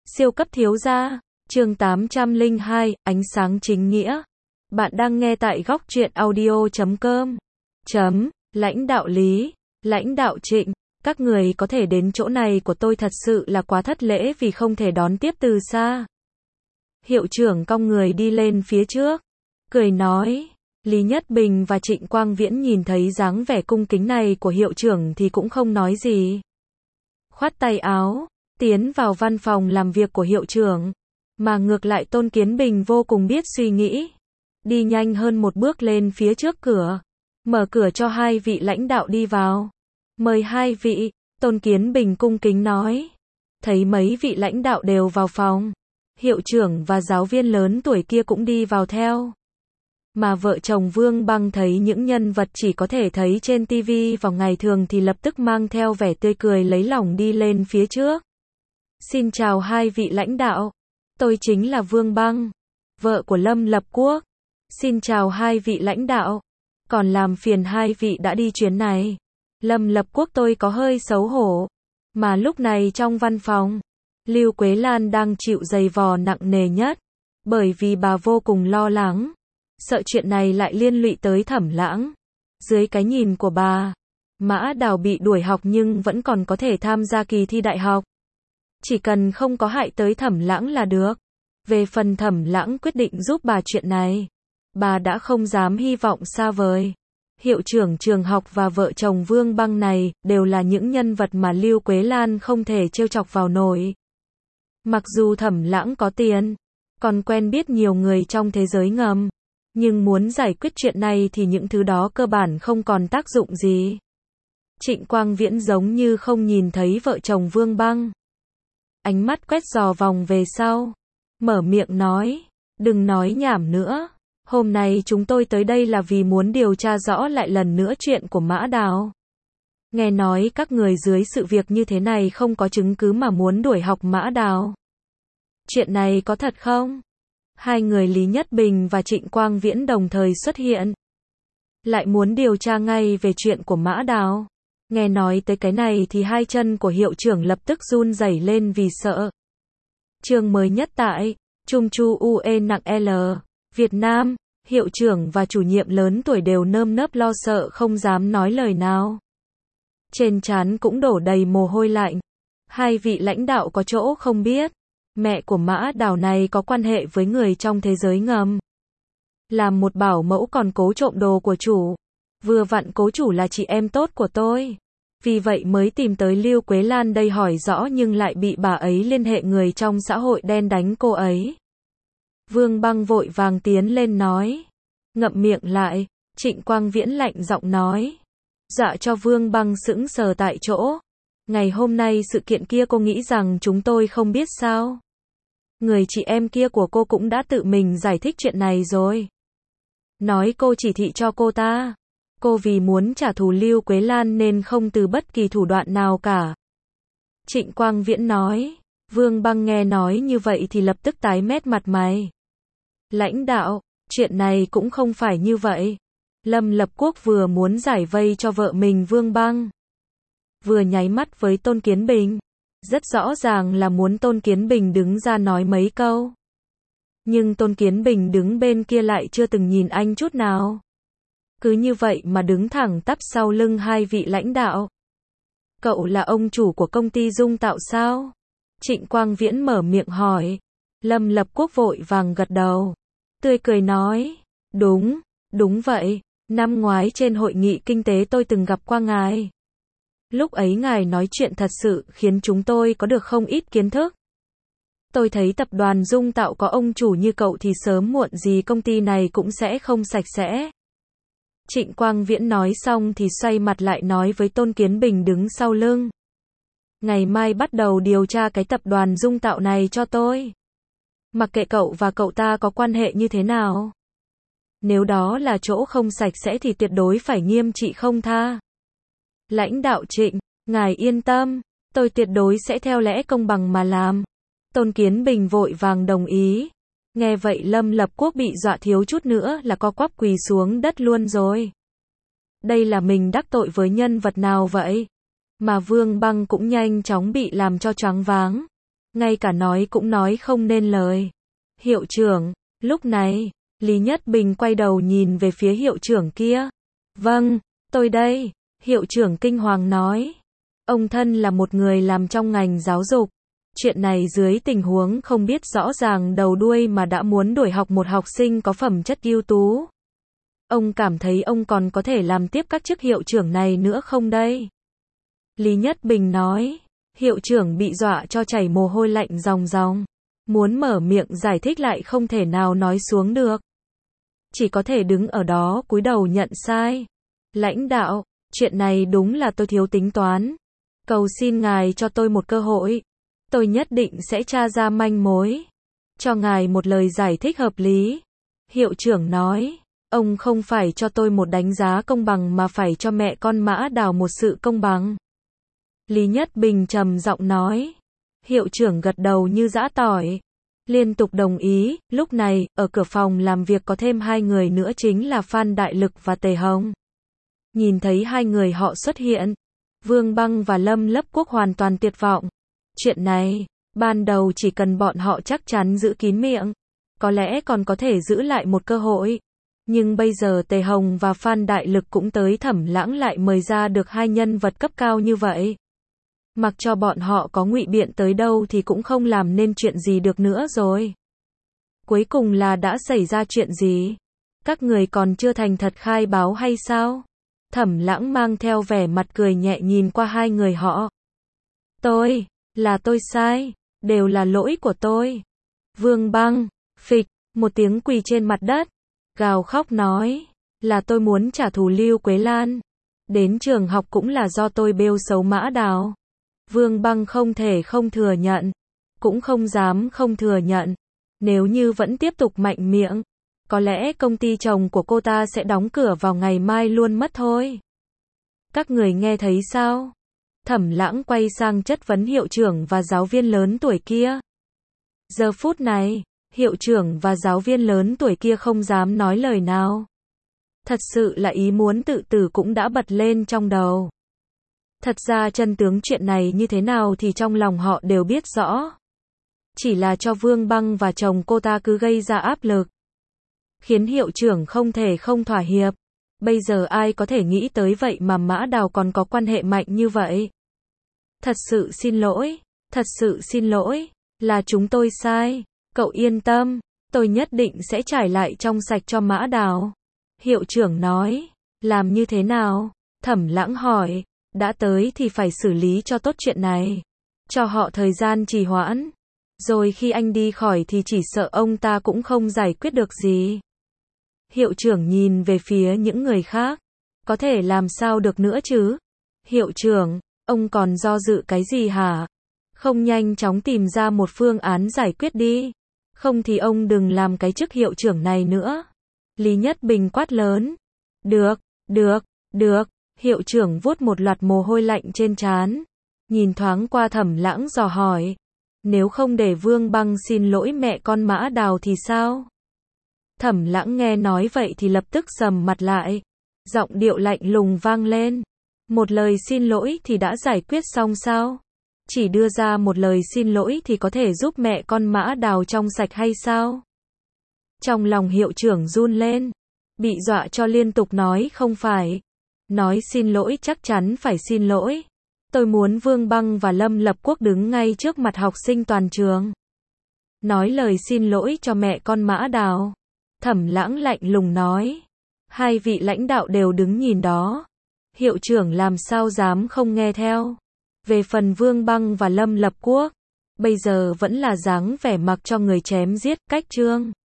Siêu cấp thiếu gia, chương 802, ánh sáng chính nghĩa. Bạn đang nghe tại góc truyện audio.com. Lãnh đạo Lý, lãnh đạo Trịnh, các người có thể đến chỗ này của tôi thật sự là quá thất lễ vì không thể đón tiếp từ xa. Hiệu trưởng cong người đi lên phía trước, cười nói. Lý Nhất Bình và Trịnh Quang Viễn nhìn thấy dáng vẻ cung kính này của hiệu trưởng thì cũng không nói gì. Khoát tay áo, tiến vào văn phòng làm việc của hiệu trưởng, mà ngược lại Tôn Kiến Bình vô cùng biết suy nghĩ. Đi nhanh hơn một bước lên phía trước cửa, mở cửa cho hai vị lãnh đạo đi vào. Mời hai vị, Tôn Kiến Bình cung kính nói. Thấy mấy vị lãnh đạo đều vào phòng, hiệu trưởng và giáo viên lớn tuổi kia cũng đi vào theo. Mà vợ chồng Vương Băng thấy những nhân vật chỉ có thể thấy trên TV vào ngày thường thì lập tức mang theo vẻ tươi cười lấy lòng đi lên phía trước. Xin chào hai vị lãnh đạo, tôi chính là Vương Băng, vợ của Lâm Lập Quốc. Xin chào hai vị lãnh đạo, còn làm phiền hai vị đã đi chuyến này. Lâm Lập Quốc tôi có hơi xấu hổ, mà lúc này trong văn phòng, Lưu Quế Lan đang chịu giày vò nặng nề nhất, bởi vì bà vô cùng lo lắng. Sợ chuyện này lại liên lụy tới Thẩm Lãng. Dưới cái nhìn của bà, Mã Đào bị đuổi học nhưng vẫn còn có thể tham gia kỳ thi đại học. Chỉ cần không có hại tới Thẩm Lãng là được. Về phần Thẩm Lãng quyết định giúp bà chuyện này, bà đã không dám hy vọng xa vời. Hiệu trưởng trường học và vợ chồng Vương Băng này đều là những nhân vật mà Lưu Quế Lan không thể trêu chọc vào nổi. Mặc dù Thẩm Lãng có tiền, còn quen biết nhiều người trong thế giới ngầm, nhưng muốn giải quyết chuyện này thì những thứ đó cơ bản không còn tác dụng gì. Trịnh Quang Viễn giống như không nhìn thấy vợ chồng Vương Băng. Ánh mắt quét dò vòng về sau, mở miệng nói, đừng nói nhảm nữa. Hôm nay chúng tôi tới đây là vì muốn điều tra rõ lại lần nữa chuyện của Mã Đào. Nghe nói các người dưới sự việc như thế này không có chứng cứ mà muốn đuổi học Mã Đào. Chuyện này có thật không? Hai người Lý Nhất Bình và Trịnh Quang Viễn đồng thời xuất hiện. Lại muốn điều tra ngay về chuyện của Mã Đào. Nghe nói tới cái này thì hai chân của hiệu trưởng lập tức run rẩy lên vì sợ. Chương mới nhất tại Trung Chu UE nặng L, Việt Nam, hiệu trưởng và chủ nhiệm lớn tuổi đều nơm nớp lo sợ không dám nói lời nào. Trên trán cũng đổ đầy mồ hôi lạnh. Hai vị lãnh đạo có chỗ không biết. Mẹ của Mã Đào này có quan hệ với người trong thế giới ngầm. Làm một bảo mẫu còn cố trộm đồ của chủ. Vừa vặn cố chủ là chị em tốt của tôi. Vì vậy mới tìm tới Lưu Quế Lan đây hỏi rõ nhưng lại bị bà ấy liên hệ người trong xã hội đen đánh cô ấy. Vương Băng vội vàng tiến lên nói. Ngậm miệng lại, Trịnh Quang Viễn lạnh giọng nói. Dọa cho Vương Băng sững sờ tại chỗ. Ngày hôm nay sự kiện kia cô nghĩ rằng chúng tôi không biết sao? Người chị em kia của cô cũng đã tự mình giải thích chuyện này rồi. Nói cô chỉ thị cho cô ta. Cô vì muốn trả thù Lưu Quế Lan nên không từ bất kỳ thủ đoạn nào cả. Trịnh Quang Viễn nói. Vương Băng nghe nói như vậy thì lập tức tái mét mặt mày. Lãnh đạo, chuyện này cũng không phải như vậy. Lâm Lập Quốc vừa muốn giải vây cho vợ mình Vương Băng, vừa nháy mắt với Tôn Kiến Bình. Rất rõ ràng là muốn Tôn Kiến Bình đứng ra nói mấy câu. Nhưng Tôn Kiến Bình đứng bên kia lại chưa từng nhìn anh chút nào. Cứ như vậy mà đứng thẳng tắp sau lưng hai vị lãnh đạo. Cậu là ông chủ của công ty Dung Tạo sao? Trịnh Quang Viễn mở miệng hỏi. Lâm Lập Quốc vội vàng gật đầu. Tươi cười nói. Đúng vậy. Năm ngoái trên hội nghị kinh tế tôi từng gặp qua ngài. Lúc ấy ngài nói chuyện thật sự khiến chúng tôi có được không ít kiến thức. Tôi thấy tập đoàn Dung Tạo có ông chủ như cậu thì sớm muộn gì công ty này cũng sẽ không sạch sẽ. Trịnh Quang Viễn nói xong thì xoay mặt lại nói với Tôn Kiến Bình đứng sau lưng. Ngày mai bắt đầu điều tra cái tập đoàn Dung Tạo này cho tôi. Mặc kệ cậu và cậu ta có quan hệ như thế nào. Nếu đó là chỗ không sạch sẽ thì tuyệt đối phải nghiêm trị không tha. Lãnh đạo Trịnh, ngài yên tâm, tôi tuyệt đối sẽ theo lẽ công bằng mà làm. Tôn Kiến Bình vội vàng đồng ý. Nghe vậy Lâm Lập Quốc bị dọa thiếu chút nữa là co quắp quỳ xuống đất luôn rồi. Đây là mình đắc tội với nhân vật nào vậy? Mà Vương Băng cũng nhanh chóng bị làm cho choáng váng. ngay cả nói cũng nói không nên lời. Hiệu trưởng, lúc này, Lý Nhất Bình quay đầu nhìn về phía hiệu trưởng kia. Vâng, tôi đây, hiệu trưởng kinh hoàng nói. Ông thân là một người làm trong ngành giáo dục. Chuyện này dưới tình huống không biết rõ ràng đầu đuôi mà đã muốn đuổi học một học sinh có phẩm chất ưu tú. Ông cảm thấy ông còn có thể làm tiếp các chức hiệu trưởng này nữa không đây? Lý Nhất Bình nói. Hiệu trưởng bị dọa cho chảy mồ hôi lạnh ròng ròng. Muốn mở miệng giải thích lại không thể nào nói xuống được. Chỉ có thể đứng ở đó cúi đầu nhận sai. Lãnh đạo, chuyện này đúng là tôi thiếu tính toán. Cầu xin ngài cho tôi một cơ hội. Tôi nhất định sẽ tra ra manh mối. Cho ngài một lời giải thích hợp lý. Hiệu trưởng nói. Ông không phải cho tôi một đánh giá công bằng mà phải cho mẹ con Mã Đào một sự công bằng. Lý Nhất Bình trầm giọng nói. Hiệu trưởng gật đầu như giã tỏi. Liên tục đồng ý. Lúc này, ở cửa phòng làm việc có thêm hai người nữa chính là Phan Đại Lực và Tề Hồng. Nhìn thấy hai người họ xuất hiện, Vương Băng và Lâm Lấp Quốc hoàn toàn tuyệt vọng. Chuyện này, ban đầu chỉ cần bọn họ chắc chắn giữ kín miệng, có lẽ còn có thể giữ lại một cơ hội. Nhưng bây giờ Tề Hồng và Phan Đại Lực cũng tới Thẩm Lãng lại mời ra được hai nhân vật cấp cao như vậy. Mặc cho bọn họ có ngụy biện tới đâu thì cũng không làm nên chuyện gì được nữa rồi. Cuối cùng là đã xảy ra chuyện gì? Các người còn chưa thành thật khai báo hay sao? Thẩm Lãng mang theo vẻ mặt cười nhẹ nhìn qua hai người họ. Là tôi sai, đều là lỗi của tôi. Vương Băng, phịch, một tiếng quỳ trên mặt đất, gào khóc nói, là tôi muốn trả thù Lưu Quế Lan. Đến trường học cũng là do tôi bêu xấu Mã Đào. Vương Băng không thể không thừa nhận, cũng không dám không thừa nhận. Nếu như vẫn tiếp tục mạnh miệng, có lẽ công ty chồng của cô ta sẽ đóng cửa vào ngày mai luôn mất thôi. Các người nghe thấy sao? Thẩm Lãng quay sang chất vấn hiệu trưởng và giáo viên lớn tuổi kia. Giờ phút này, hiệu trưởng và giáo viên lớn tuổi kia không dám nói lời nào. Thật sự là ý muốn tự tử cũng đã bật lên trong đầu. Thật ra chân tướng chuyện này như thế nào thì trong lòng họ đều biết rõ. Chỉ là cho Vương Băng và chồng cô ta cứ gây ra áp lực, khiến hiệu trưởng không thể không thỏa hiệp. Bây giờ ai có thể nghĩ tới vậy mà Mã Đào còn có quan hệ mạnh như vậy. Thật sự xin lỗi, là chúng tôi sai. Cậu yên tâm, tôi nhất định sẽ trải lại trong sạch cho Mã Đào. Hiệu trưởng nói, làm như thế nào? Thẩm Lãng hỏi, đã tới thì phải xử lý cho tốt chuyện này. Cho họ thời gian trì hoãn. Rồi khi anh đi khỏi thì chỉ sợ ông ta cũng không giải quyết được gì. Hiệu trưởng nhìn về phía những người khác. Có thể làm sao được nữa chứ? Hiệu trưởng, ông còn do dự cái gì hả? Không nhanh chóng tìm ra một phương án giải quyết đi. Không thì ông đừng làm cái chức hiệu trưởng này nữa. Lý Nhất Bình quát lớn. Được. Hiệu trưởng vuốt một loạt mồ hôi lạnh trên trán. Nhìn thoáng qua Thẩm Lãng dò hỏi. Nếu không để Vương Băng xin lỗi mẹ con Mã Đào thì sao? Thẩm Lãng nghe nói vậy thì lập tức sầm mặt lại. Giọng điệu lạnh lùng vang lên. Một lời xin lỗi thì đã giải quyết xong sao? Chỉ đưa ra một lời xin lỗi thì có thể giúp mẹ con Mã Đào trong sạch hay sao? Trong lòng hiệu trưởng run lên. Bị dọa cho liên tục nói không phải. Nói xin lỗi chắc chắn phải xin lỗi. Tôi muốn Vương Băng và Lâm Lập Quốc đứng ngay trước mặt học sinh toàn trường. Nói lời xin lỗi cho mẹ con Mã Đào. Thẩm Lãng lạnh lùng nói. Hai vị lãnh đạo đều đứng nhìn đó. Hiệu trưởng làm sao dám không nghe theo. Về phần Vương Băng và Lâm Lập Quốc, bây giờ vẫn là dáng vẻ mặc cho người chém giết, cách trương.